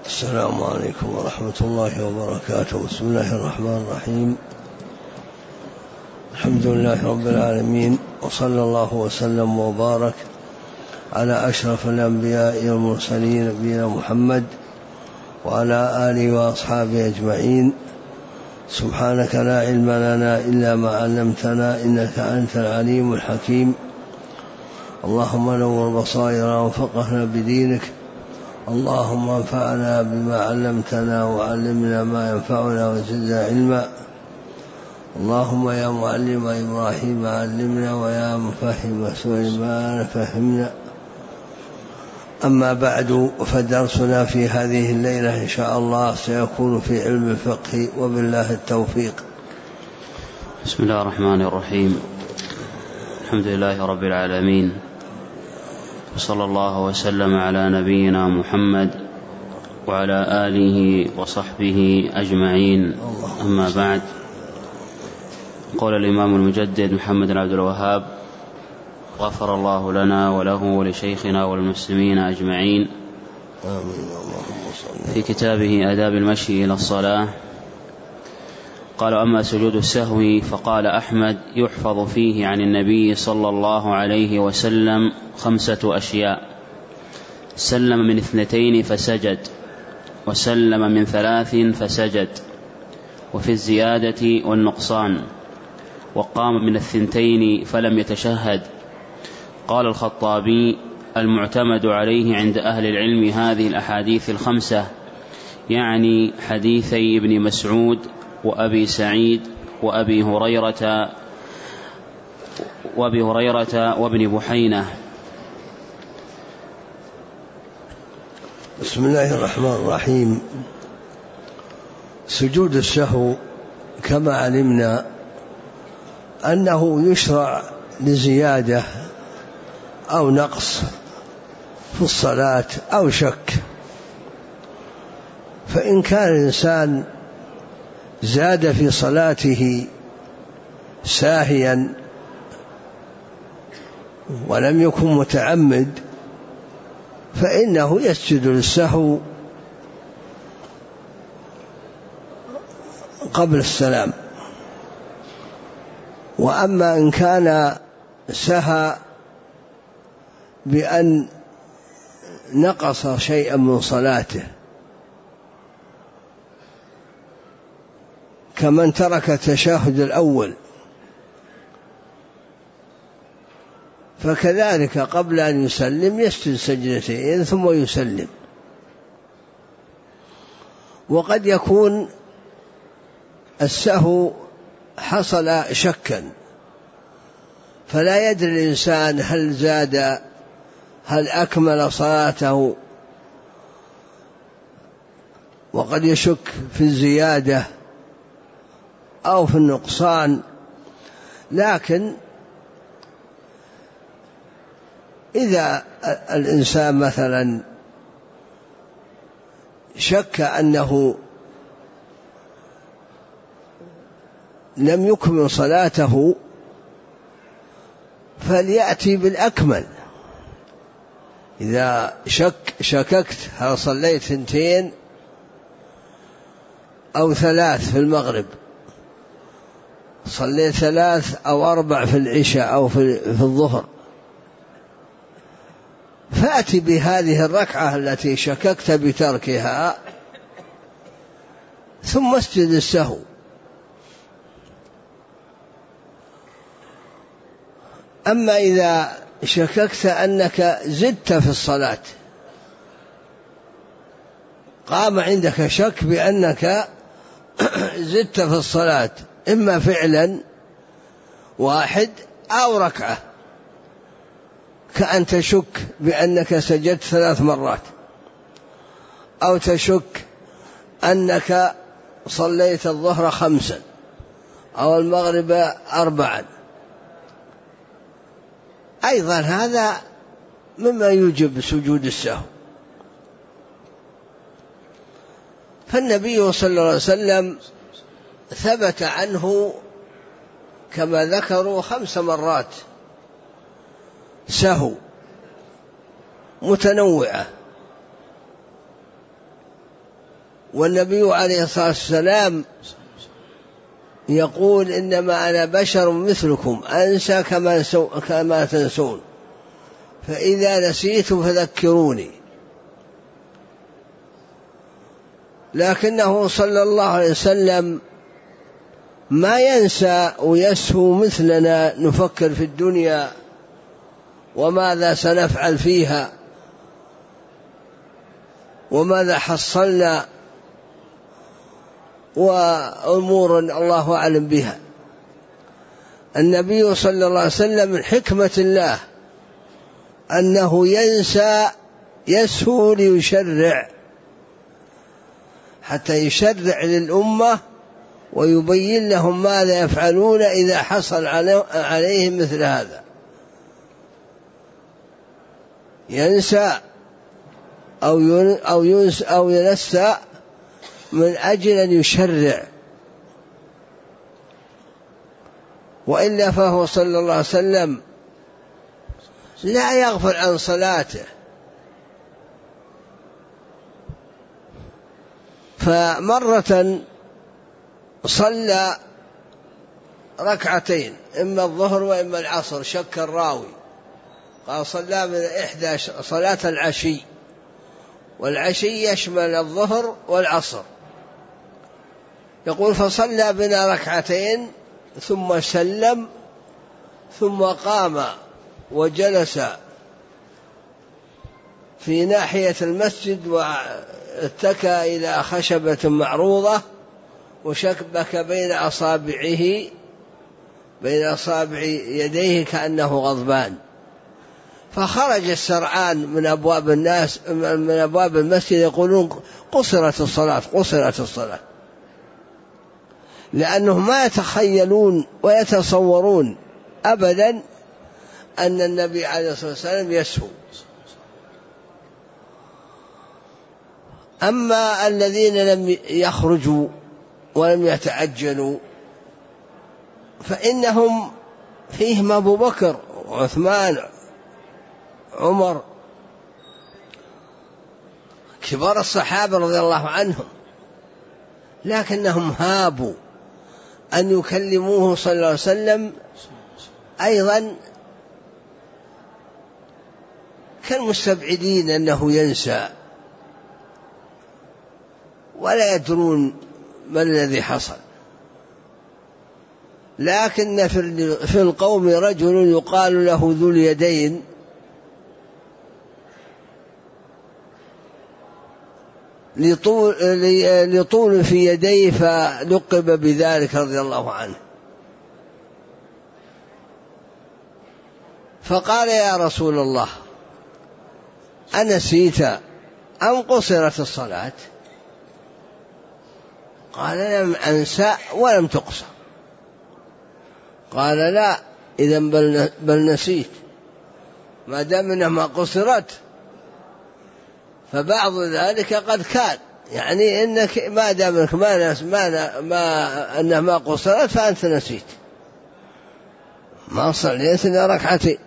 السلام عليكم ورحمة الله وبركاته. بسم الله الرحمن الرحيم. الحمد لله رب العالمين، وصلى الله وسلم وبارك على أشرف الأنبياء والمرسلين نبينا محمد وعلى آله وأصحابه أجمعين. سبحانك لا علم لنا إلا ما علمتنا إنك أنت العليم الحكيم. اللهم نور بصائرنا وفقهنا بدينك. اللهم انفعنا بما علمتنا وعلمنا ما ينفعنا وزدنا علما. اللهم يا معلم إبراهيم علمنا، ويا مفهم سليمان فهمنا. أما بعد، فدرسنا في هذه الليلة إن شاء الله سيكون في علم الفقه، وبالله التوفيق. بسم الله الرحمن الرحيم. الحمد لله رب العالمين، وصلى الله وسلم على نبينا محمد وعلى آله وصحبه أجمعين. أما بعد، قال الإمام المجدد محمد بن عبد الوهاب غفر الله لنا وله ولشيخنا والمسلمين أجمعين في كتابه آداب المشي إلى الصلاة قال: أما سجود السهو فقال أحمد: يحفظ فيه عن النبي صلى الله عليه وسلم 5 أشياء: سلم من 2 فسجد، وسلم من 3 فسجد، وفي الزيادة والنقصان، وقام من 2 فلم يتشهد. قال الخطابي: المعتمد عليه عند أهل العلم هذه الأحاديث 5، يعني حديثي ابن مسعود وأبي سعيد وأبي هريرة وابن بحينة. بسم الله الرحمن الرحيم. سجود السهو كما علمنا أنه يشرع لزيادة أو نقص في الصلاة أو شك. فإن كان الإنسان زاد في صلاته ساهيا ولم يكن متعمد فإنه يسجد للسهو قبل السلام. وأما إن كان سهى بأن نقص شيئا من صلاته كمن ترك التشهد الأول، فكذلك قبل أن يسلم يسجد 2 سجدتين ثم يسلم. وقد يكون السهو حصل شكا، فلا يدري الإنسان هل زاد، هل أكمل صلاته، وقد يشك في الزيادة أو في النقصان. لكن إذا الإنسان مثلا شك أنه لم يكمل صلاته فليأتي بالأكمل. إذا شككت هل صليت 2 أو 3 في المغرب، صليت 3 أو 4 في العشاء أو في الظهر، فأتي بهذه الركعة التي شككت بتركها ثم اسجد السهو. أما إذا شككت أنك زدت في الصلاة، قام عندك شك بأنك زدت في الصلاة إما فعلا واحد أو ركعة، كأن تشك بأنك سجدت 3 مرات، أو تشك أنك صليت الظهر 5 أو المغرب 4، أيضا هذا مما يوجب سجود السهو. فالنبي صلى الله عليه وسلم ثبت عنه كما ذكروا 5 مرات سهو متنوعة، والنبي عليه الصلاة والسلام يقول إنما أنا بشر مثلكم أنسى كما تنسون، فإذا نسيت فذكروني. لكنه صلى الله عليه وسلم ما ينسى ويسهو مثلنا، نفكر في الدنيا وماذا سنفعل فيها وماذا حصلنا وأمور الله أعلم بها. النبي صلى الله عليه وسلم من حكمة الله أنه يسهو ليشرع، حتى يشرع للأمة ويبين لهم ماذا يفعلون إذا حصل عليهم مثل هذا. ينسى أو ينسى من أجل أن يشرع، وإلا فهو صلى الله عليه وسلم لا يغفل عن صلاته. فمرة صلى ركعتين، إما الظهر وإما العصر، شك الراوي، قال صلى من 11 صلاة العشي، والعشي يشمل الظهر والعصر. يقول فصلى بنا ركعتين ثم سلم، ثم قام وجلس في ناحية المسجد واتكى إلى خشبة معروضة وشبك بين أصابع يديه كأنه غضبان. فخرج السرعان من أبواب المسجد يقولون قصرت الصلاة، لأنهم ما يتخيلون ويتصورون أبدا أن النبي عليه الصلاة والسلام يسهو. أما الذين لم يخرجوا ولم يتعجلوا فإنهم فيهم أبو بكر وعثمان عمر كبار الصحابة رضي الله عنهم، لكنهم هابوا أن يكلموه صلى الله عليه وسلم أيضا كالمستبعدين أنه ينسى ولا يدرون ما الذي حصل. لكن في القوم رجل يقال له ذو اليدين، لطول في يديه فلقب بذلك رضي الله عنه. فقال يا رسول الله أنسيت أم قصرت الصلاة؟ قال لم أنسى ولم تقصر. قال لا، إذن بل نسيت، ما دام أنها ما قصرت فبعض ذلك قد كان، يعني إنك ما دام أنك أنها ما قصرت فأنت نسيت، ما صليت إلا ركعتين.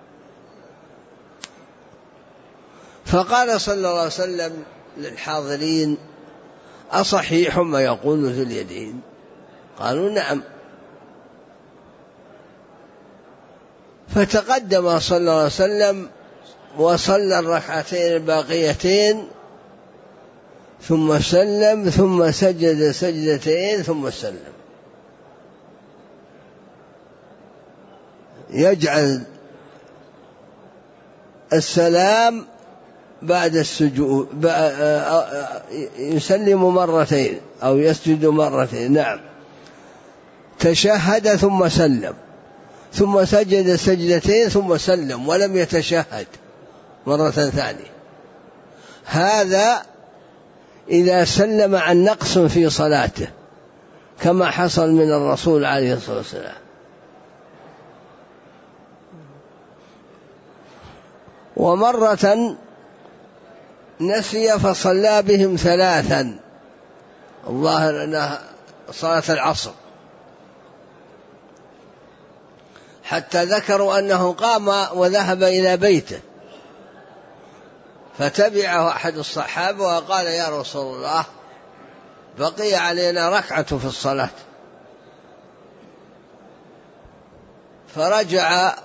فقال صلى الله عليه وسلم للحاضرين أصحيح ما يقول ذو اليدين؟ قالوا نعم. فتقدم صلى الله عليه وسلم وصلى الركعتين الباقيتين ثم سلم، ثم سجد سجدتين ثم سلم. يجعل السلام بعد السجود، يسلم مرتين أو يسجد مرتين، نعم، تشهد ثم سلم، ثم سجد سجدتين ثم سلم ولم يتشهد مرة ثانية. هذا إذا سلم عن نقص في صلاته كما حصل من الرسول عليه الصلاة والسلام. ومرة نسي فصلى بهم 3، الظاهر أنها صلاة العصر، حتى ذكروا أنه قام وذهب إلى بيته، فتبعه أحد الصحابة وقال يا رسول الله بقي علينا ركعة في الصلاة، فرجع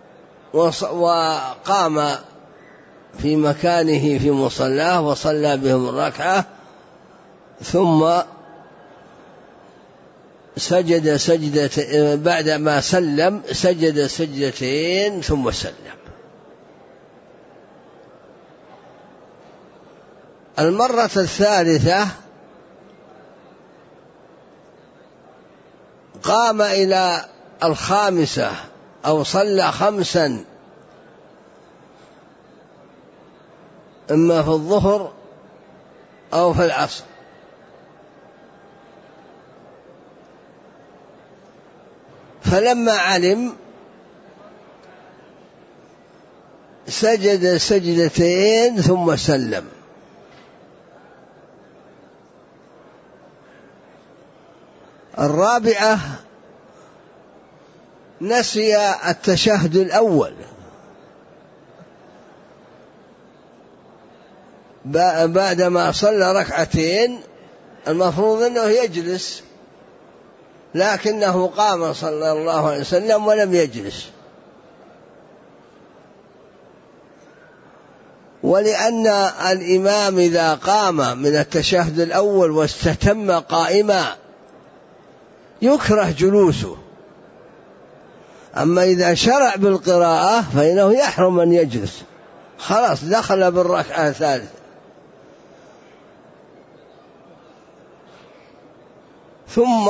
وقام في مكانه في مصلاه وصلى بهم الركعة، ثم سجد سجدة بعدما سلم، سجد سجدتين ثم سلم. المرة الثالثة قام إلى الخامسة أو صلى 5 إما في الظهر أو في العصر، فلما علم سجد سجدتين ثم سلم. الرابعة نسي التشهد الأول، بعدما صلى 2 ركعتين المفروض أنه يجلس، لكنه قام صلى الله عليه وسلم ولم يجلس، ولأن الإمام إذا قام من التشهد الأول واستتم قائما يكره جلوسه، أما إذا شرع بالقراءة فإنه يحرم أن يجلس، خلاص دخل بالركعة الثالثة. ثم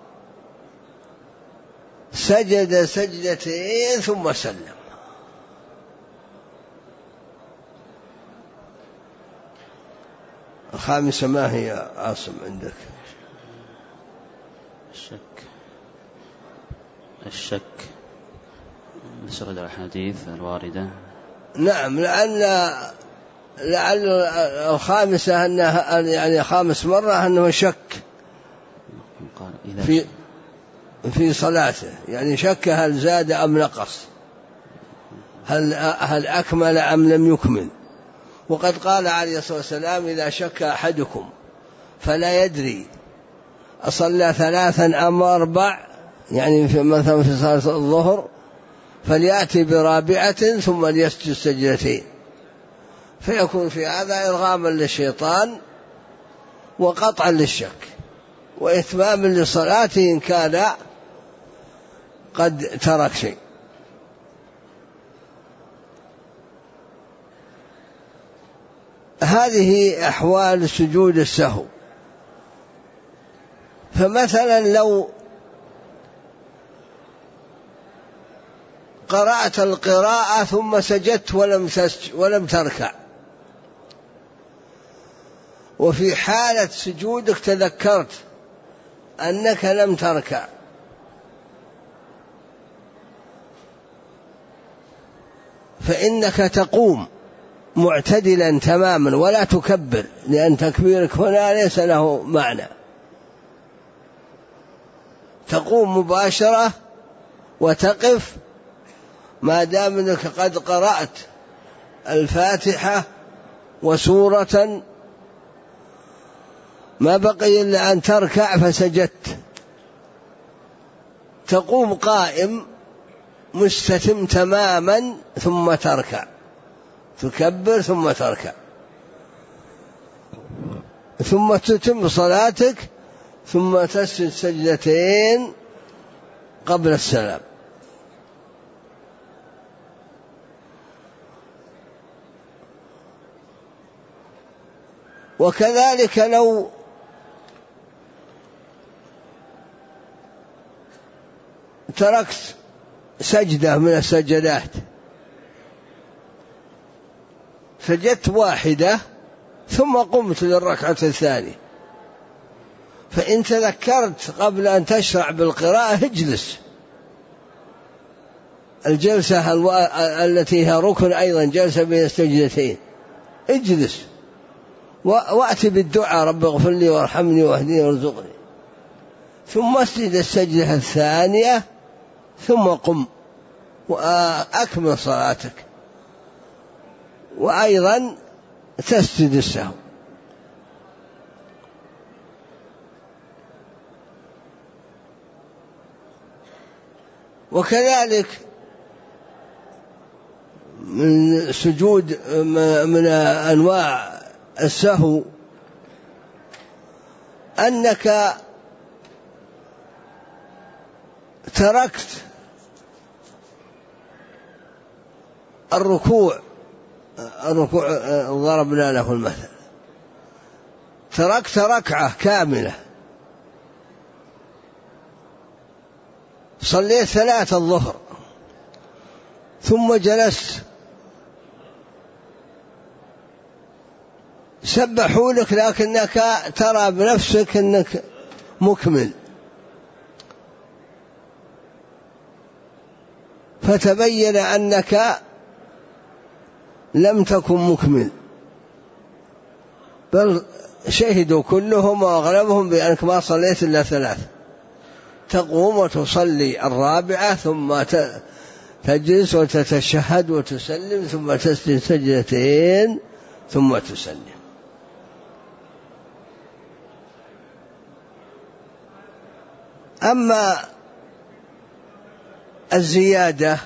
سجد سجدتين ثم سلم. الخامسة ما هي عاصم عندك؟ الشك مسرد الحديث الواردة. نعم، لعل الخامسة أنها يعني 5 مرة أنه شك في صلاته، يعني شك هل زاد أم نقص، هل أكمل أم لم يكمل. وقد قال عليه الصلاة والسلام: إذا شك أحدكم فلا يدري أصلى 3 أم 4، يعني مثلا في صلاة الظهر، فليأتي برابعة ثم ليسجد سجدتين، فيكون في هذا إرغاما للشيطان وقطعا للشك وإتماما لصلاته إن كان قد ترك شيء. هذه أحوال سجود السهو. فمثلا لو قرأت القراءة ثم سجدت ولم تركع، وفي حالة سجودك تذكرت أنك لم تركع، فإنك تقوم معتدلا تماما ولا تكبر، لأن تكبيرك هنا ليس له معنى. تقوم مباشرة وتقف ما دام أنك قد قرأت الفاتحة وسورة، ما بقي إلا أن تركع فسجدت، تقوم قائم مستتم تماما ثم تركع، تكبر ثم تركع، ثم تتم صلاتك، ثم تسجد سجدتين قبل السلام. وكذلك لو تركت سجدة من السجدات، سجدت 1 ثم قمت للركعة الثانية، فإن تذكرت قبل أن تشرع بالقراءة اجلس. الجلسة التي هي ركن أيضا، جلسة بين السجدتين، اجلس وأتي بالدعاء: رب اغفر لي وارحمني واهدني وارزقني، ثم اسجد السجدة الثانية ثم قم وأكمل صلاتك، وأيضا تسجد السهو. وكذلك من سجود من أنواع السهو أنك تركت الركوع ضربنا له المثل، تركت ركعة كاملة، صليت 3 الظهر ثم جلست، سبحوا لك لكنك ترى بنفسك أنك مكمل، فتبين أنك لم تكن مكمل، بل شهدوا كلهم وأغلبهم بأنك ما صليت إلا 3، تقوم وتصلي 4 ثم تجلس وتتشهد وتسلم ثم تسجد 2 ثم تسلم. أما الزيادة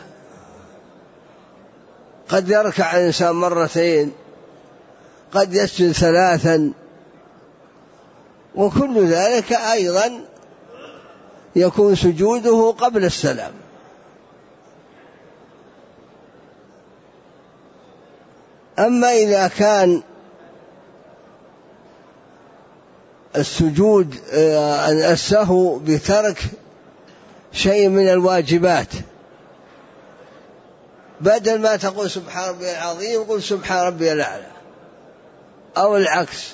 قد يركع الإنسان 2 قد يسجد 3، وكل ذلك أيضا يكون سجوده قبل السلام. أما إذا كان السجود السهو بترك شيء من الواجبات، بدل ما تقول سبحان ربي العظيم قل سبحان ربي الأعلى، أو العكس،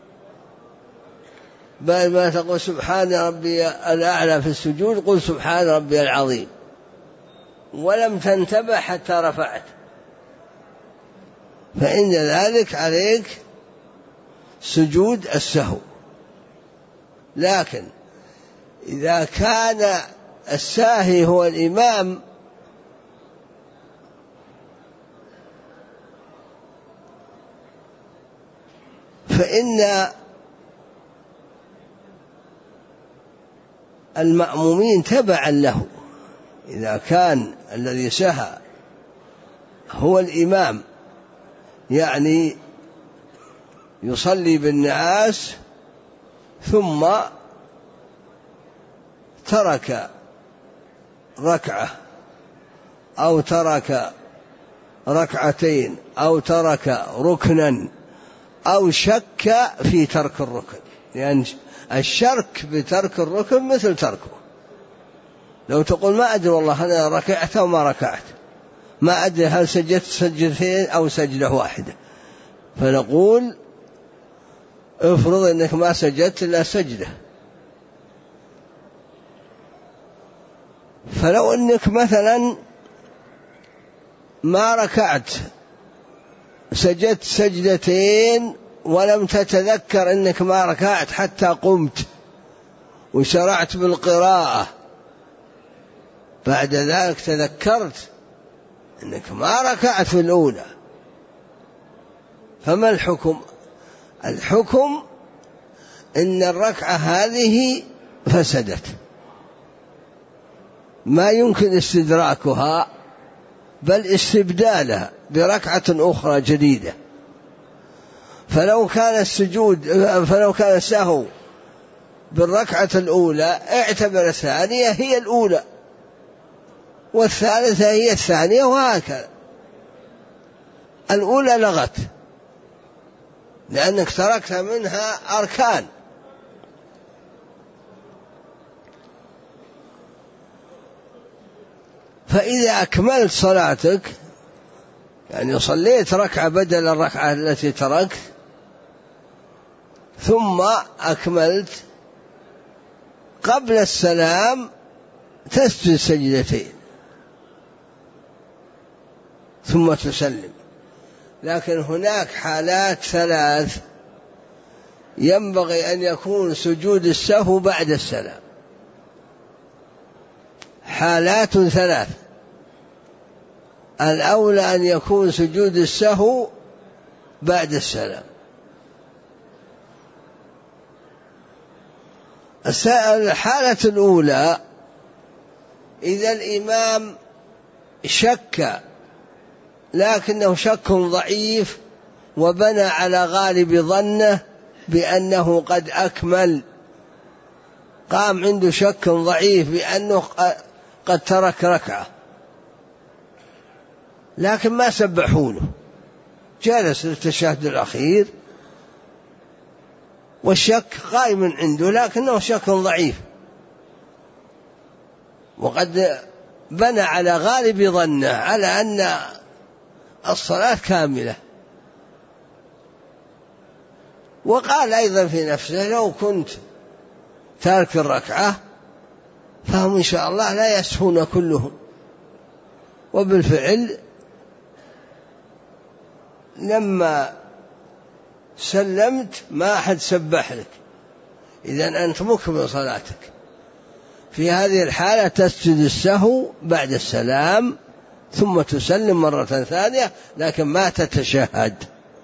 بدل ما تقول سبحان ربي الأعلى في السجود قل سبحان ربي العظيم، ولم تنتبه حتى رفعت، فإن ذلك عليك سجود السهو. لكن إذا كان الساهي هو الإمام فإن المأمومين تبعا له، إذا كان الذي سهى هو الإمام يعني يصلي بالناس ثم ترك ركعة أو ترك 2 أو ترك ركنا أو شك في ترك الركن، لأن الشرك بترك الركن مثل تركه. لو تقول ما أدري والله أنا ركعت أو ما ركعت، ما أدري هل سجدت 2 أو سجدة 1، فنقول افرض أنك ما سجدت إلا سجدة. فلو أنك مثلا ما ركعت سجدت 2 ولم تتذكر أنك ما ركعت حتى قمت وشرعت بالقراءة، بعد ذلك تذكرت أنك ما ركعت في الأولى، فما الحكم؟ الحكم إن الركعة هذه فسدت، ما يمكن استدراكها بل استبدالها بركعة أخرى جديدة. فلو كان السهو بالركعة الأولى اعتبر الثانية هي الأولى والثالثة هي الثانية، وهكذا. الأولى لغت لأنك تركت منها أركان. فإذا أكملت صلاتك يعني صليت ركعة بدل الركعة التي تركت ثم أكملت، قبل السلام تسجد 2 ثم تسلم. لكن هناك حالات 3 ينبغي أن يكون سجود السهو بعد السلام، حالات 3 الأولى أن يكون سجود السهو بعد السلام. الحالة الأولى إذا الإمام شك لكنه شك ضعيف وبنى على غالب ظنه بأنه قد أكمل، قام عنده شك ضعيف بأنه قد ترك ركعة لكن ما سبحوا له، جلس للتشهد الأخير والشك قائم عنده لكنه شك ضعيف، وقد بنى على غالب ظنه على أن الصلاة كاملة، وقال أيضا في نفسه لو كنت تارك الركعة فهم إن شاء الله لا يسهون كلهم. وبالفعل لما سلمت ما أحد سبح لك، إذن أنت مكمل صلاتك. في هذه الحالة تسجد السهو بعد السلام ثم تسلم مرة ثانية لكن ما تتشهد.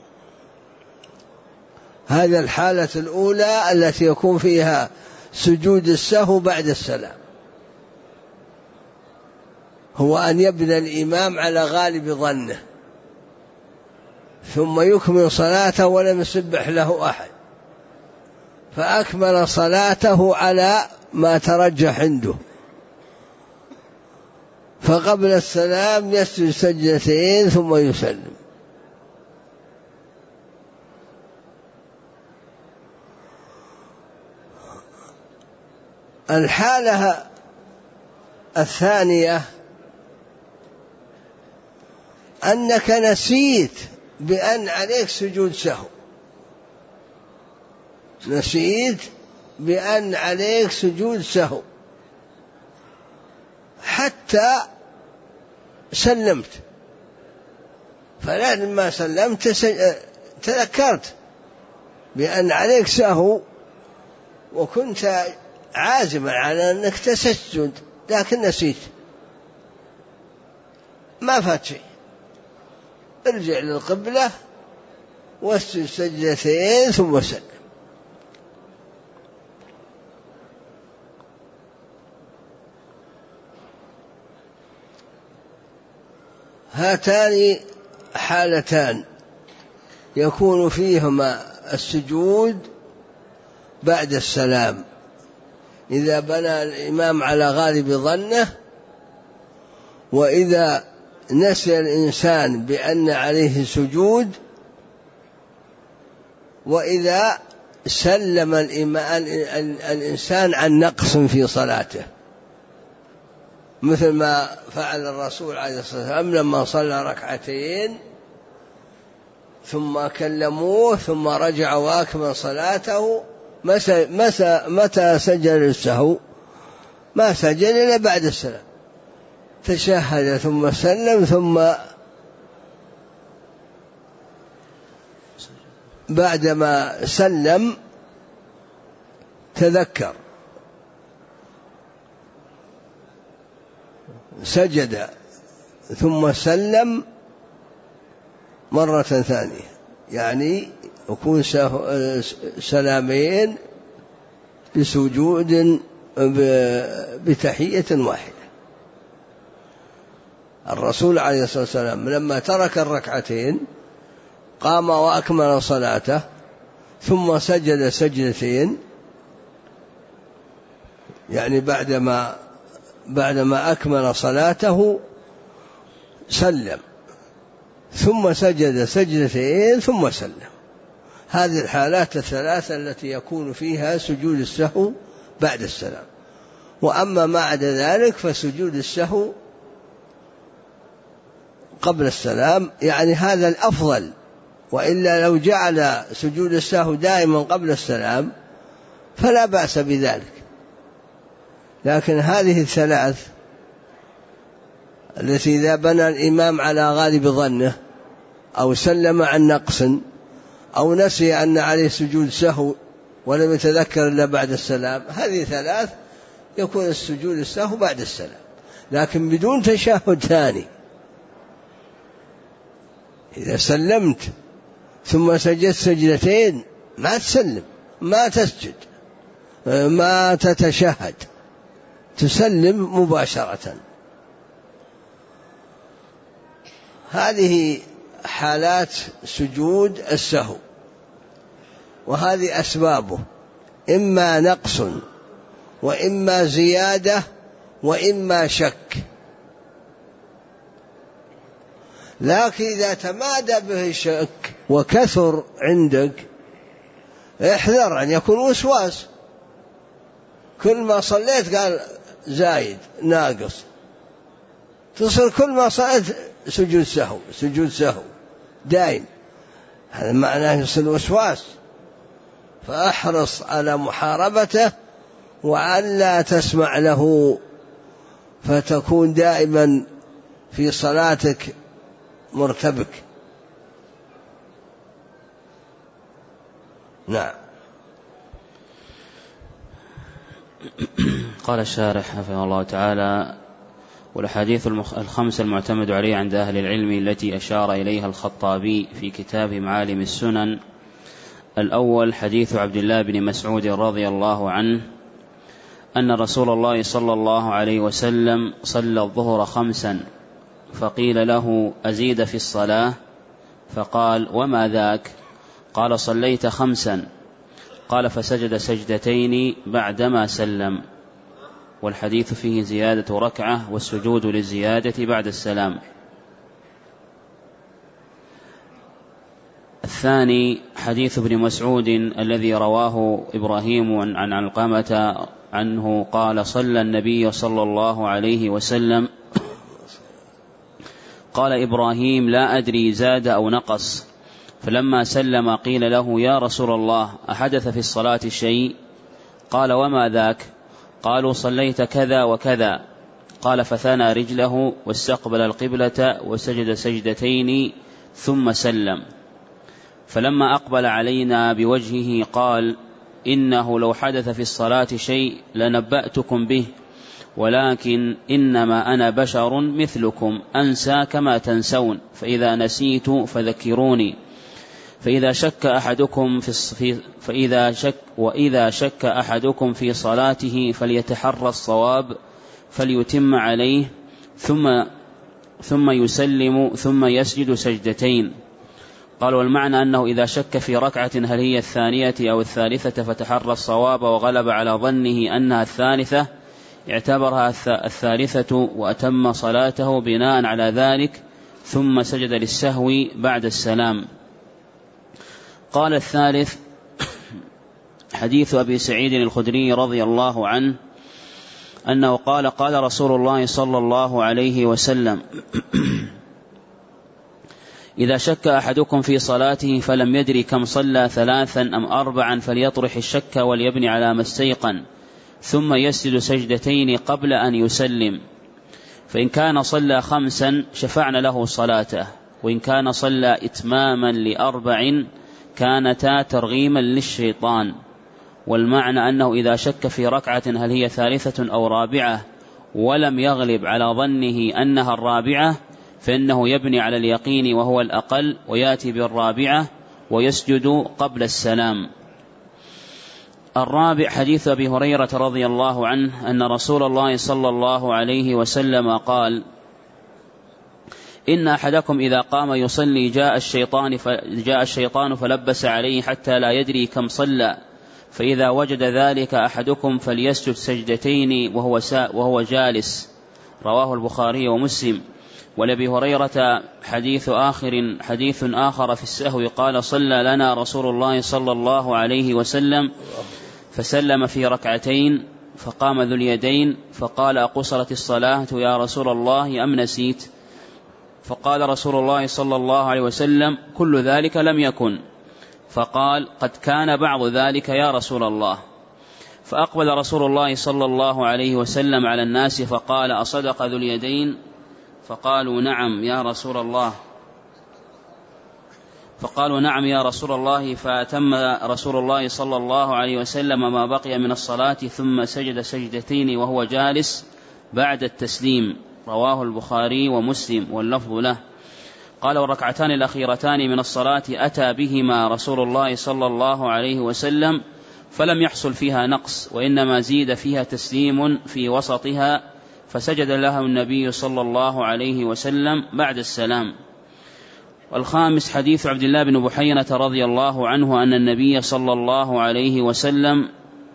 هذه الحالة الأولى التي يكون فيها سجود السهو بعد السلام، هو أن يبنى الإمام على غالب ظنه ثم يكمل صلاته ولم يسبح له أحد، فأكمل صلاته على ما ترجح عنده، فقبل السلام يسجد سجدتين ثم يسلم. الحالة الثانية أنك نسيت بأن عليك سجود سهو، نسيت بأن عليك سجود سهو حتى سلمت، فلما سلمت تذكرت بأن عليك سهو وكنت عازما على أنك تسجد لكن نسيت، ما فات شيء، ارجع للقبلة واسجد سجدتين ثم سلم. هاتان حالتان يكون فيهما السجود بعد السلام، إذا بنى الإمام على غالب ظنه، وإذا نسي الإنسان بأن عليه سجود، وإذا سلم الإنسان عن نقص في صلاته، مثل ما فعل الرسول عليه الصلاة والسلام لما صلى ركعتين ثم كلموه ثم رجع واكمل صلاته. متى سجد للسهو؟ ما سجد إلا بعد السلام، تشهد ثم سلم، ثم بعدما سلم تذكر سجد ثم سلم مرة ثانية، يعني يكون سلامين بسجود بتحية واحدة. الرسول عليه الصلاة والسلام لما ترك الركعتين قام وأكمل صلاته ثم سجد سجدتين، يعني بعدما أكمل صلاته سلم ثم سجد سجدتين ثم سلم. هذه الحالات الثلاثة التي يكون فيها سجود السهو بعد السلام. وأما ما عدا ذلك فسجود السهو قبل السلام، يعني هذا الأفضل، وإلا لو جعل سجود السهو دائما قبل السلام فلا بأس بذلك. لكن هذه الثلاث التي إذا بنى الإمام على غالب ظنه أو سلم عن نقص أو نسي أن عليه سجود سهو ولم يتذكر إلا بعد السلام، هذه ثلاث يكون السجود السهو بعد السلام لكن بدون تشهد ثاني. إذا سلمت ثم سجدت سجدتين ما تسلم، ما تسجد، ما تتشهد، تسلم مباشرة. هذه حالات سجود السهو، وهذه أسبابه إما نقص وإما زيادة وإما شك. لكن إذا تمادى به الشك وكثر عندك احذر أن يكون وسواس، كل ما صليت قال زايد ناقص، تصير كل ما صليت سجود سهو سجود سهو دائم، هذا معناه يصير وسواس. فأحرص على محاربته وألا تسمع له، فتكون دائما في صلاتك مرتبك. نعم. قال الشارح حفظه الله تعالى: والأحاديث الخمسة المعتمد عليه عند أهل العلم التي أشار إليها الخطابي في كتاب معالم السنن: الأول حديث عبد الله بن مسعود رضي الله عنه أن رسول الله صلى الله عليه وسلم صلى الظهر 5 فقيل له: أزيد في الصلاة؟ فقال: وما ذاك؟ قال: صليت 5. قال: فسجد سجدتين بعدما سلم. والحديث فيه زيادة ركعة والسجود للزيادة بعد السلام. الثاني حديث ابن مسعود الذي رواه إبراهيم عن علقمة عنه قال: صلى النبي صلى الله عليه وسلم. قال إبراهيم: لا أدري زاد أو نقص. فلما سلم قيل له: يا رسول الله، أحدث في الصلاة شيء؟ قال: وما ذاك؟ قالوا: صليت كذا وكذا. قال: فثنى رجله واستقبل القبلة وسجد سجدتين ثم سلم. فلما أقبل علينا بوجهه قال: إنه لو حدث في الصلاة شيء لنبأتكم به، ولكن إنما أنا بشر مثلكم أنسى كما تنسون، فإذا نسيت فذكروني. وإذا شك أحدكم في صلاته فليتحرى الصواب فليتم عليه ثم يسلم ثم يسجد سجدتين. قال: والمعنى أنه إذا شك في ركعة هل هي الثانية أو الثالثة فتحرى الصواب وغلب على ظنه أنها الثالثة اعتبرها الثالثة وأتم صلاته بناء على ذلك، ثم سجد للسهو بعد السلام. قال الثالث حديث أبي سعيد الخدري رضي الله عنه أنه قال: قال رسول الله صلى الله عليه وسلم: إذا شك أحدكم في صلاته فلم يدري كم صلى 3 أم 4 فليطرح الشك وليبني على ما استيقن، ثم يسجد سجدتين قبل أن يسلم. فإن كان صلى 5 شفعنا له صلاته، وإن كان صلى إتماما ل4 كانتا ترغيما للشيطان. والمعنى أنه إذا شك في ركعة هل هي ثالثة أو رابعة ولم يغلب على ظنه أنها الرابعة فإنه يبني على اليقين وهو الأقل ويأتي بالرابعة ويسجد قبل السلام. الرابع حديث أبي هريرة رضي الله عنه أن رسول الله صلى الله عليه وسلم قال: إن أحدكم إذا قام يصلي جاء الشيطان فلبس عليه حتى لا يدري كم صلى، فإذا وجد ذلك أحدكم فليسجد سجدتين وهو جالس. رواه البخاري ومسلم. ولأبي هريرة حديث آخر في السهو قال: صلى لنا رسول الله صلى الله عليه وسلم فسلم في 2 فقام ذو اليدين فقال: أقصرت الصلاة يا رسول الله أم نسيت؟ فقال رسول الله صلى الله عليه وسلم: كل ذلك لم يكن. فقال: قد كان بعض ذلك يا رسول الله. فأقبل رسول الله صلى الله عليه وسلم على الناس فقال: أصدق ذو اليدين؟ فقالوا: نعم يا رسول الله. فأتم رسول الله صلى الله عليه وسلم ما بقي من الصلاة ثم سجد سجدتين وهو جالس بعد التسليم. رواه البخاري ومسلم واللفظ له. قال: والركعتان الأخيرتان من الصلاة أتى بهما رسول الله صلى الله عليه وسلم فلم يحصل فيها نقص، وإنما زيد فيها تسليم في وسطها، فسجد له النبي صلى الله عليه وسلم بعد السلام. والخامس حديث عبد الله بن بحينة رضي الله عنه أن النبي صلى الله عليه وسلم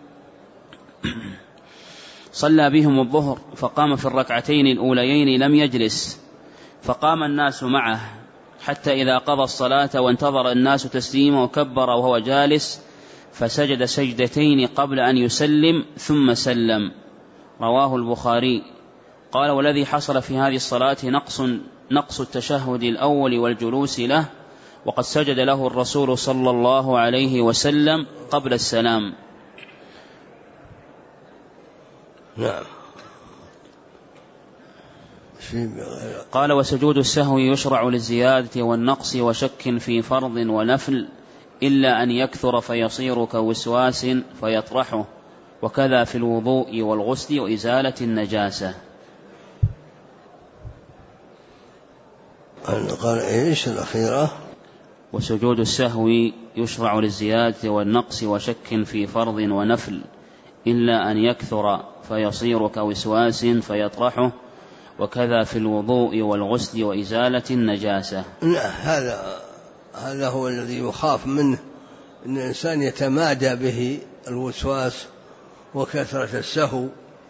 صلى بهم الظهر فقام في الركعتين الأوليين لم يجلس، فقام الناس معه حتى إذا قضى الصلاة وانتظر الناس تسليمه وكبر وهو جالس، فسجد سجدتين قبل أن يسلم ثم سلم. رواه البخاري. قال: والذي حصل في هذه الصلاة نقص التشهد الأول والجلوس له، وقد سجد له الرسول صلى الله عليه وسلم قبل السلام. نعم. قال: وسجود السهو يشرع للزيادة والنقص وشك في فرض ونفل، إلا أن يكثر فيصير كوسواس فيطرحه، وكذا في الوضوء والغسل وإزالة النجاسة. قال إيش الأخيرة؟ وسجود السهو يشرع للزيادة والنقص وشك في فرض ونفل، إلا أن يكثر فيصير كوسواس فيطرحه، وكذا في الوضوء والغسل وإزالة النجاسة. هذا هو الذي يخاف منه، أن الإنسان يتمادى به الوسواس وكثرة السهو،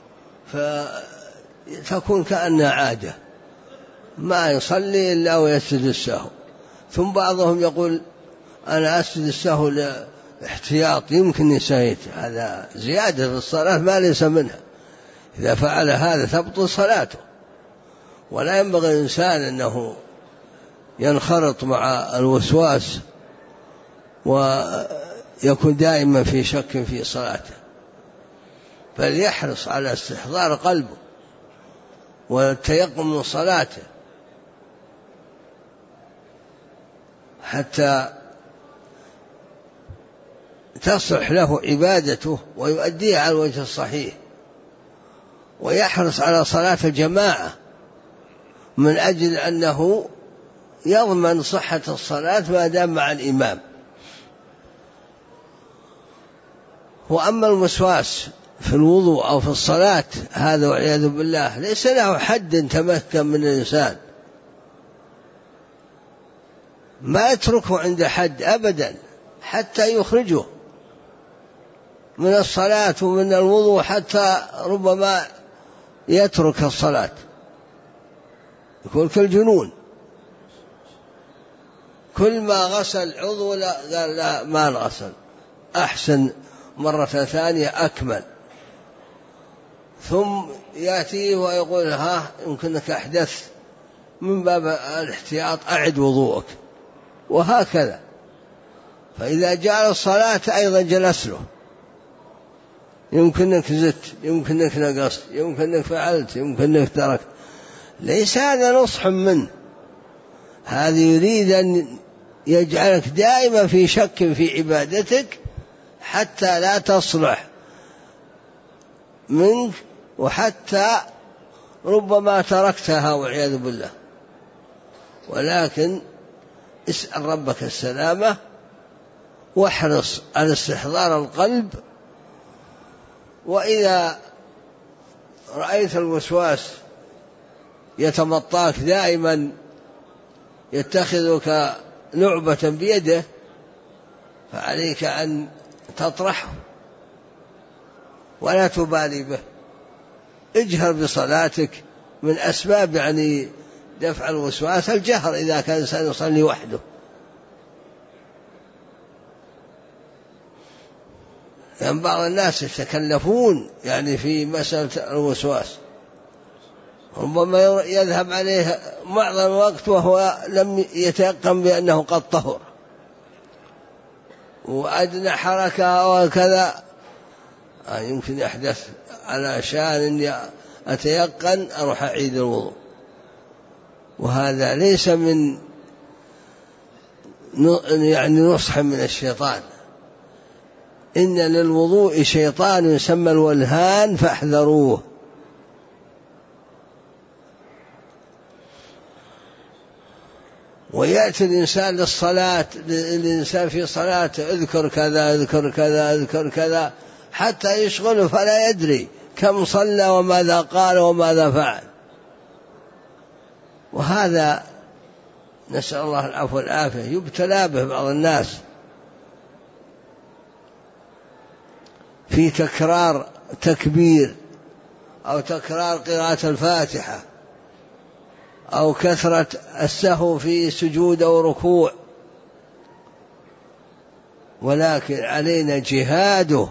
فتكون كأنها عادة، ما يصلي إلا ويسجد السهو. ثم بعضهم يقول: أنا أسجد السهو لاحتياط، يمكن نسيت. هذا زيادة في الصلاة ما ليس منها. إذا فعل هذا تبطل صلاته. ولا ينبغي الإنسان أنه ينخرط مع الوسواس ويكون دائما في شك في صلاته، بل يحرص على استحضار قلبه والتيقن من صلاته حتى تصلح له عبادته ويؤديها على الوجه الصحيح، ويحرص على صلاة الجماعة من أجل أنه يضمن صحة الصلاة ما دام مع الإمام. وأما الوسواس في الوضوء أو في الصلاة هذا والعياذ بالله ليس له حد تمكن من الإنسان، ما يتركه عند حد أبدا حتى يخرجه من الصلاة ومن الوضوء، حتى ربما يترك الصلاة، يكون كالجنون. كل ما غسل عضو قال لا ما غسل، أحسن مرة ثانية أكمل، ثم يأتيه ويقول: ها يمكنك أحدث، من باب الاحتياط أعد وضوءك، وهكذا. فإذا جاء الصلاة أيضا جلس له، يمكنك زدت، يمكنك نقصت، يمكنك فعلت، يمكنك تركت. ليس هذا نصح منه، هذا يريد أن يجعلك دائما في شك في عبادتك حتى لا تصلح منك، وحتى ربما تركتها والعياذ بالله. ولكن اسأل ربك السلامة، واحرص على استحضار القلب. وإذا رأيت الوسواس يتمطاك دائما، يتخذك لعبة بيده، فعليك أن تطرحه ولا تبالي به. اجهر بصلاتك. من أسباب دفع الوسواس الجهر إذا كان الإنسان يصلي وحده. يعني بعض الناس يتكلفون في مسألة الوسواس، ربما يذهب عليه معظم الوقت وهو لم يتيقن بأنه قد طهر، وأدنى حركة وكذا يمكن يحدث، على شان أتيقن أروح أعيد الوضوء. وهذا ليس من نصح من الشيطان. إن للوضوء شيطان يسمى الولهان فاحذروه. ويأتي الإنسان للصلاة، الإنسان في صلاة اذكر كذا اذكر كذا اذكر كذا حتى يشغله فلا يدري كم صلى وماذا قال وماذا فعل. وهذا نسأل الله العفو والعافية يبتلى به بعض الناس في تكرار تكبير أو تكرار قراءة الفاتحة أو كثرة السهو في سجود أو ركوع، ولكن علينا جهاده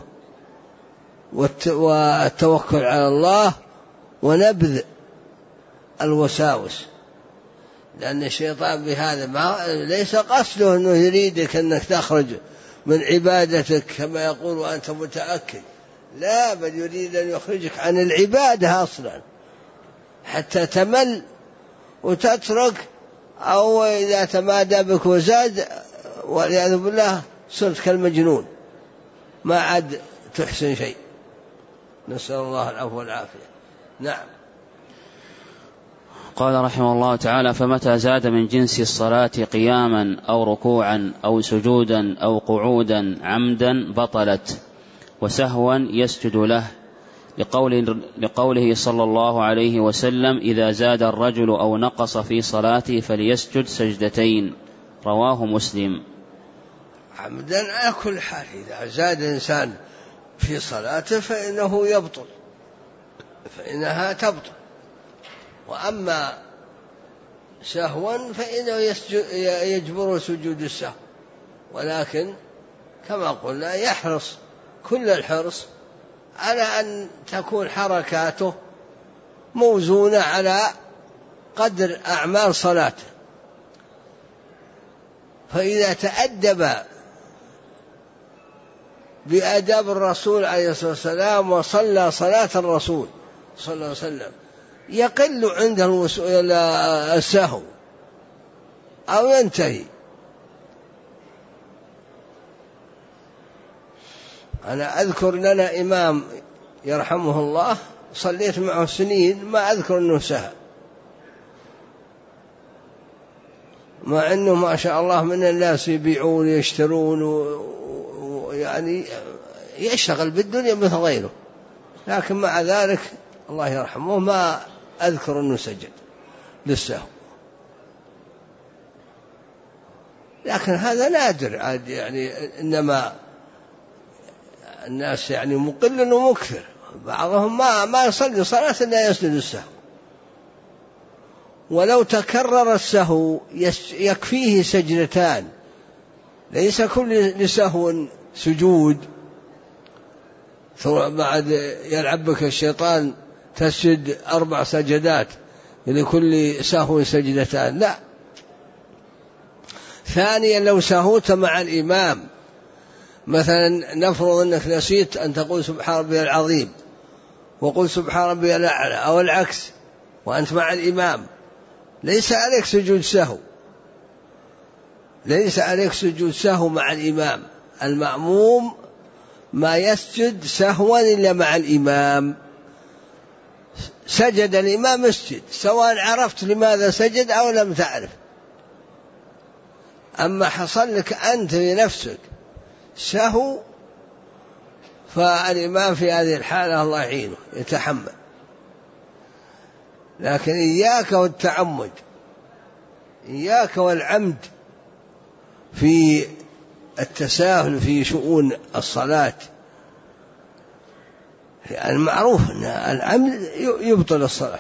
والتوكل على الله ونبذ الوساوس، لأن الشيطان بهذا ليس قصده أنه يريدك أنك تخرج من عبادتك كما يقول وأنت متأكد، لا، بل يريد أن يخرجك عن العبادة أصلا حتى تمل وتترك، أو إذا تمادى بك وزاد والعياذ بالله صرت كالمجنون ما عاد تحسن شيء، نسأل الله العفو والعافية. نعم. قال رحمه الله تعالى: فمتى زاد من جنس الصلاة قياما أو ركوعا أو سجودا أو قعودا عمدا بطلت، وسهوا يسجد له، لقوله صلى الله عليه وسلم: إذا زاد الرجل أو نقص في صلاته فليسجد سجدتين، رواه مسلم. عمدا على كل حال، إذا زاد الإنسان في صلاته فإنه يبطل، فإنها تبطل. وأما سهوا فإنه يجبر سجود السهو، ولكن كما قلنا يحرص كل الحرص على أن تكون حركاته موزونة على قدر أعمال صلاته، فإذا تأدب بآداب الرسول عليه الصلاة والسلام وصلى صلاة الرسول صلى الله عليه وسلم يقل عنده السهو أو ينتهي. أنا أذكر لنا إمام يرحمه الله صليت معه سنين ما أذكر أنه سهى، مع أنه ما شاء الله من الناس يبيعون ويشترون ويعني يشتغل بالدنيا مثل غيره، لكن مع ذلك الله يرحمه ما أذكر أنه سجد للسهو. لكن هذا نادر عاد، يعني إنما الناس يعني مقل ومكثر، بعضهم ما يصلي صلاة إلا يسجد السهو، ولو تكرر السهو يكفيه سجدتان، ليس كل لسهو سجود ثم بعد يلعب بك الشيطان تسجد 4 سجدات لكل سهو سجدتان، لا. ثانيا لو سهوت مع الإمام، مثلا نفرض أنك نسيت أن تقول سبحان ربي العظيم وقل سبحان ربي الأعلى أو العكس وأنت مع الإمام، ليس عليك سجود سهو، ليس عليك سجود سهو مع الإمام. المأموم ما يسجد سهوا إلا مع الإمام، سجد الإمام اسجد سواء عرفت لماذا سجد أو لم تعرف. أما حصل لك أنت لنفسك سهو فالإمام في هذه الحالة الله يعينه يتحمل، لكن إياك والتعمد، إياك والعمد في التساهل في شؤون الصلاة، يعني معروف أن العمد يبطل الصلاة.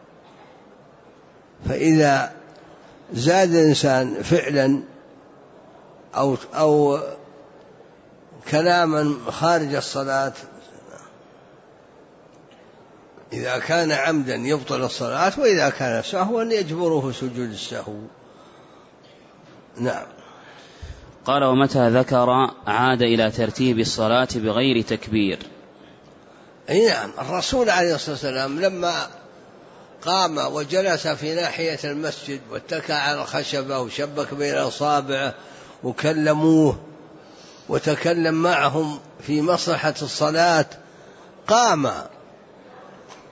فإذا زاد الإنسان فعلا أو كلاما خارج الصلاة، إذا كان عمدا يبطل الصلاة، وإذا كان سهوا يجبره سجود السهو. نعم. قال: ومتى ذكر عاد إلى ترتيب الصلاة بغير تكبير. أي نعم. الرسول عليه الصلاة والسلام لما قام وجلس في ناحية المسجد واتكى على الخشبة وشبك بين أصابعه وكلموه وتكلم معهم في مصلحة الصلاة، قام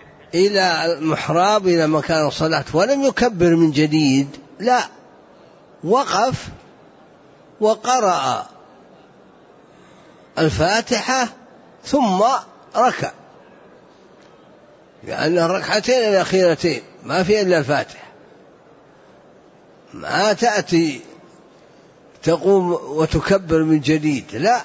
إلى المحراب إلى مكان الصلاة ولم يكبر من جديد، لا، وقف وقرأ الفاتحة ثم ركع، لأن الركعتين الأخيرتين ما في إلا الفاتحة، ما تأتي تقوم وتكبر من جديد، لا،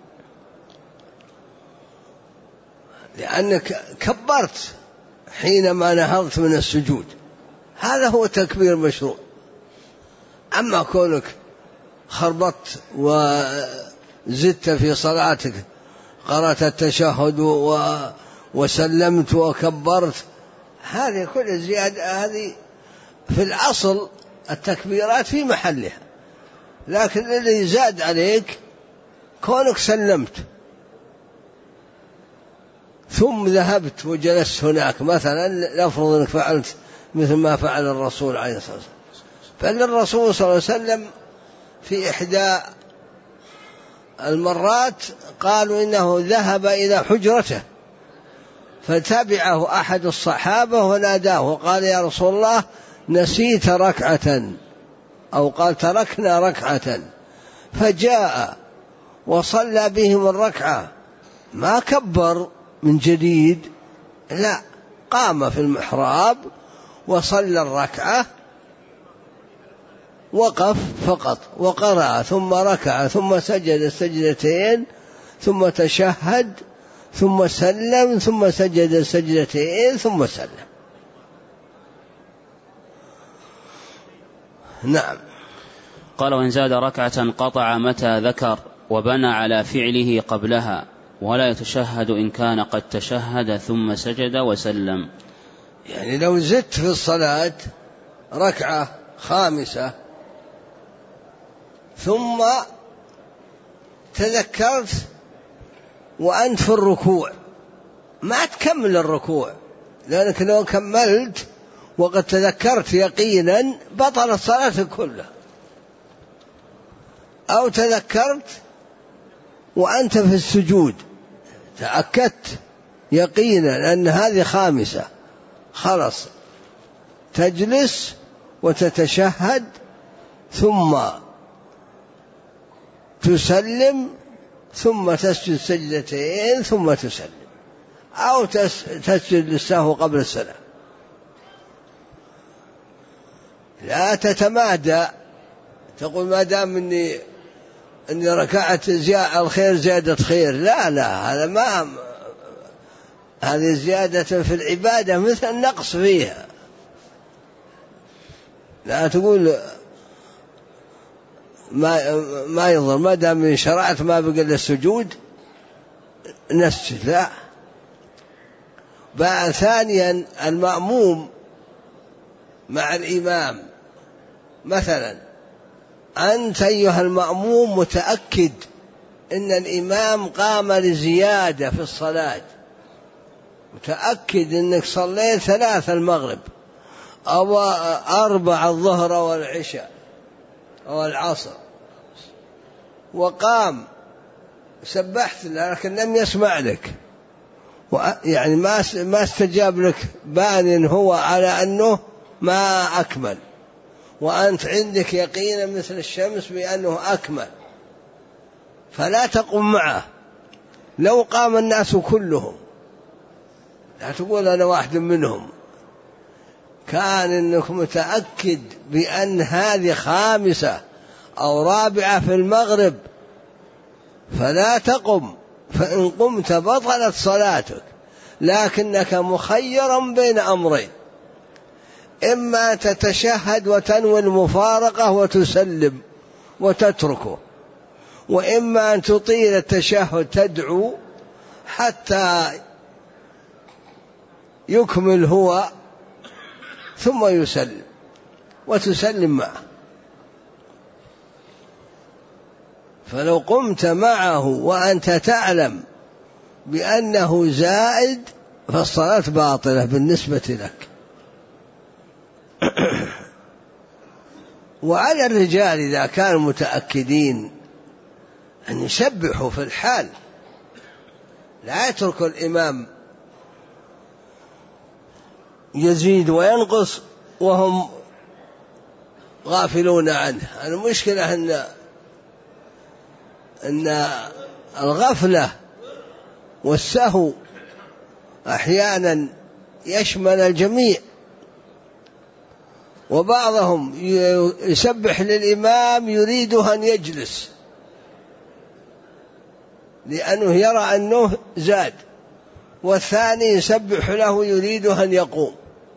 لأنك كبرت حينما نهضت من السجود، هذا هو تكبير مشروع. أما كونك خربطت وزدت في صلاتك، قرأت التشهد وسلمت وكبرت، هذه كل زيادة، هذه في الأصل التكبيرات في محلها، لكن الذي زاد عليك كونك سلمت ثم ذهبت وجلست هناك، مثلا نفرض أنك فعلت مثل ما فعل الرسول عليه الصلاة والسلام. فإن الرسول صلى الله عليه وسلم في إحدى المرات قالوا إنه ذهب إلى حجرته فتبعه أحد الصحابة وناداه وقال: يا رسول الله، نسيت ركعة، أو قال تركنا ركعة، فجاء وصلى بهم الركعة، ما كبر من جديد، لا، قام في المحراب وصلى الركعة، وقف فقط وقرأ ثم ركع ثم سجد سجدتين ثم تشهد ثم سلم ثم سجد سجدتين ثم سلم. نعم. قال: وإن زاد ركعة قطع متى ذكر وبنى على فعله قبلها، ولا يتشهد إن كان قد تشهد ثم سجد وسلم. يعني لو زدت في الصلاة ركعة خامسة ثم تذكرت وأنت في الركوع، ما تكمل الركوع، لأنك لو كملت وقد تذكرت يقينا بطلت صلاتك كلها. أو تذكرت وأنت في السجود، تأكدت يقينا أن هذه خامسة، خلص تجلس وتتشهد ثم تسلم ثم تسجد سجدتين ثم تسلم، أو تسجد للسهو قبل السلام. لا تتمادى تقول ما دام إني ركعت الخير زيادة خير، لا، هذا ما، هذه زيادة في العبادة مثل النقص فيها. لا تقول ما يضر ما دام شرعت ما بقى للسجود نسجد، لا. ثانيا المأموم مع الإمام، مثلا أنت أيها المأموم متأكد إن الإمام قام لزيادة في الصلاة، متأكد إنك صليت 3 المغرب أو 4 الظهر والعشاء أو العصر، وقام سبحت لكن لم يسمع لك، يعني ما استجاب لك، بان هو على أنه ما أكمل، وأنت عندك يقينا مثل الشمس بأنه أكمل، فلا تقم معه. لو قام الناس كلهم، لا تقول أنا واحد منهم، كان إنك متأكد بأن هذه خامسة أو رابعة في المغرب فلا تقم، فإن قمت بطلت صلاتك، لكنك مخير بين أمرين: إما تتشهد وتنوي المفارقة وتسلم وتتركه، وإما أن تطيل التشهد تدعو حتى يكمل هو ثم يسلم وتسلم معه. فلو قمت معه وأنت تعلم بأنه زائد فالصلاة باطلة بالنسبة لك. وعلى الرجال إذا كانوا متأكدين أن يسبحوا في الحال، لا يترك الإمام يزيد وينقص وهم غافلون عنه. المشكلة أن الغفلة والسهو أحيانا يشمل الجميع، وبعضهم يسبح للإمام يريد أن يجلس لأنه يرى أنه زاد، والثاني يسبح له يريد أن يقوم.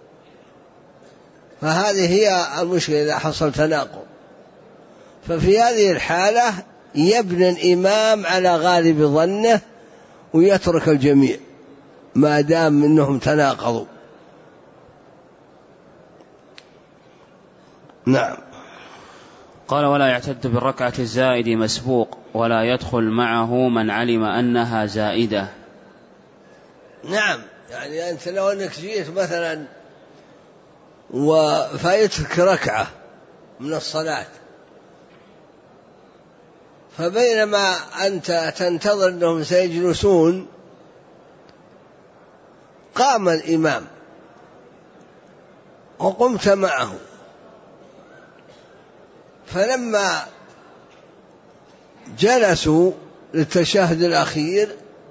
فهذه هي المشكلة إذا حصل تناقض. ففي هذه الحالة يبني الإمام على غالب ظنه ويترك الجميع ما دام أنهم تناقضوا. نعم. قال: ولا يعتد بالركعة الزائد مسبوق، ولا يدخل معه من علم أنها زائدة. نعم، يعني أنت لو أنك جيت مثلا وفايتك ركعة من الصلاة، فبينما أنت تنتظر أنهم سيجلسون قام الإمام وقمت معه، فلما جلسوا للتشهد الأخير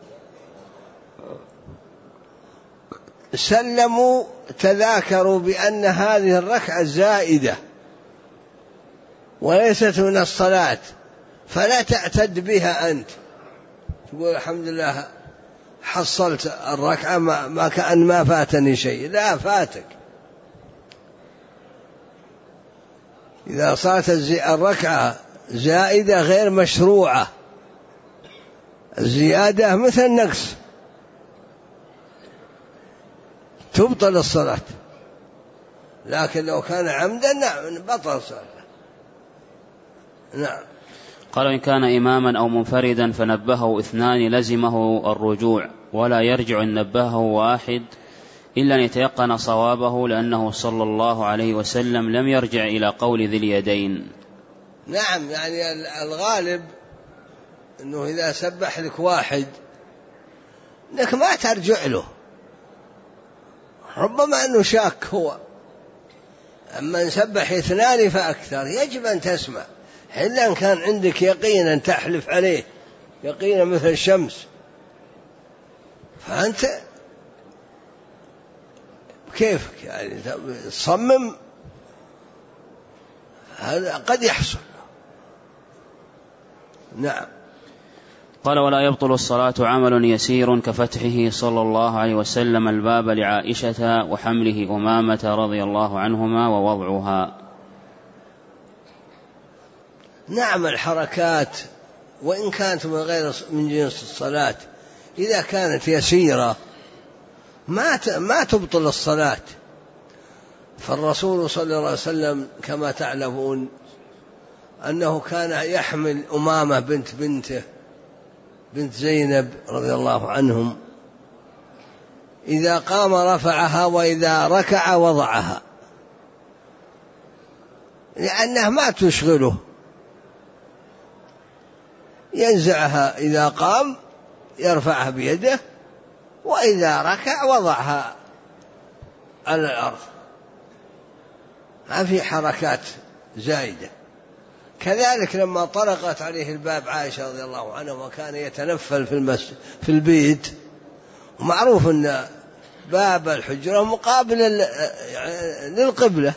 سلموا، تذاكروا بأن هذه الركعة زائدة وليست من الصلاة، فلا تعتد بها أنت، تقول الحمد لله حصلت الركعة ما كأن ما فاتني شيء. لا، فاتك. إذا صارت الركعة زائدة غير مشروعة، الزيادة مثل النقص تبطل الصلاة، لكن لو كان عمدا نعم بطل الصلاة. نعم. قال: إن كان إماما أو منفردا فنبهه اثنان لزمه الرجوع، ولا يرجع إن نبهه واحد إلا أن يتيقن صوابه، لأنه صلى الله عليه وسلم لم يرجع إلى قول ذي اليدين. نعم، يعني الغالب أنه إذا سبح لك واحد أنك ما ترجع له، ربما أنه شاك هو. أما نسبح اثنان فأكثر يجب أن تسمع، إلا إن كان عندك يقينا تحلف عليه يقينا مثل الشمس، فأنت كيفك يعني تصمم، هذا قد يحصل. نعم. قال: ولا يبطل الصلاة عمل يسير كفتحه صلى الله عليه وسلم الباب لعائشة وحمله أمامة رضي الله عنهما ووضعها. نعم، الحركات وإن كانت من جنس الصلاة إذا كانت يسيرة ما تبطل الصلاة. فالرسول صلى الله عليه وسلم كما تعلمون أنه كان يحمل أمامة بنته بنت زينب رضي الله عنهم، إذا قام رفعها وإذا ركع وضعها، لأنها ما تشغله، ينزعها إذا قام يرفعها بيده، وإذا ركع وضعها على الأرض، ما في حركات زائدة. كذلك لما طرقت عليه الباب عائشة رضي الله عنها وكان يتنفل في البيت، ومعروف أن باب الحجرة مقابل للقبلة،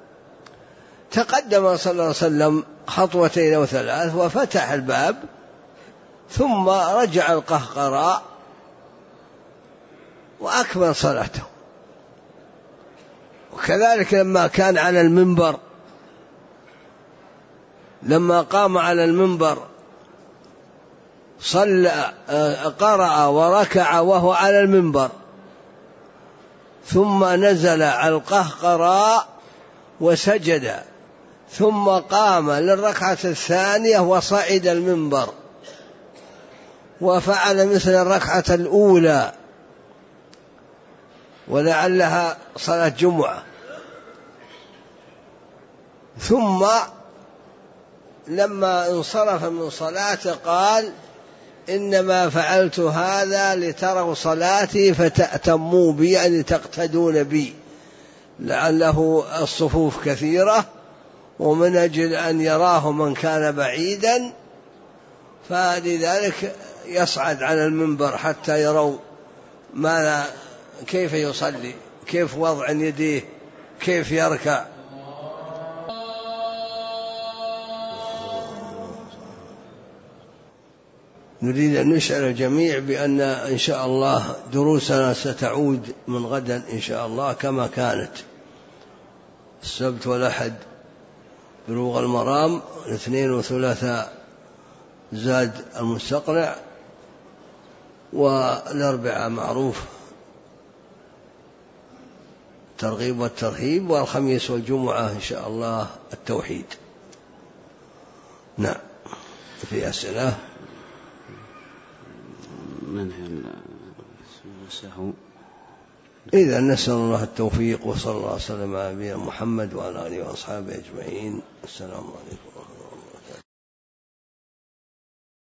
تقدم صلى الله عليه وسلم خطوتين أو ثلاث وفتح الباب، ثم رجع القهقراء وأكمل صلاته. وكذلك لما كان على المنبر، لما قام على المنبر قرأ وركع وهو على المنبر، ثم نزل على القهقراء وسجد، ثم قام للركعة الثانية وصعد المنبر، وفعل مثل الركعة الأولى، ولعلها صلاة جمعة. ثم لما انصرف من صلاته قال: إنما فعلت هذا لتروا صلاتي فتأتموا بي، يعني تقتدون بي، لعله الصفوف كثيرة ومن أجل أن يراه من كان بعيدا فلذلك يصعد على المنبر حتى يروا ماذا كيف يصلي، كيف وضع يديه، كيف يركع. نريد أن نسأل الجميع بأن إن شاء الله دروسنا ستعود من غدا إن شاء الله كما كانت، السبت والأحد بلوغ المرام، الاثنين وثلاثاء زاد المستقنع، والأربعاء معروف الترغيب والترهيب، والخميس والجمعة إن شاء الله التوحيد. نعم. في أسئلة؟ إذا نسأل الله التوفيق، وصلى الله وسلم على نبينا محمد وعلى آله وأصحابه أجمعين. السلام عليكم.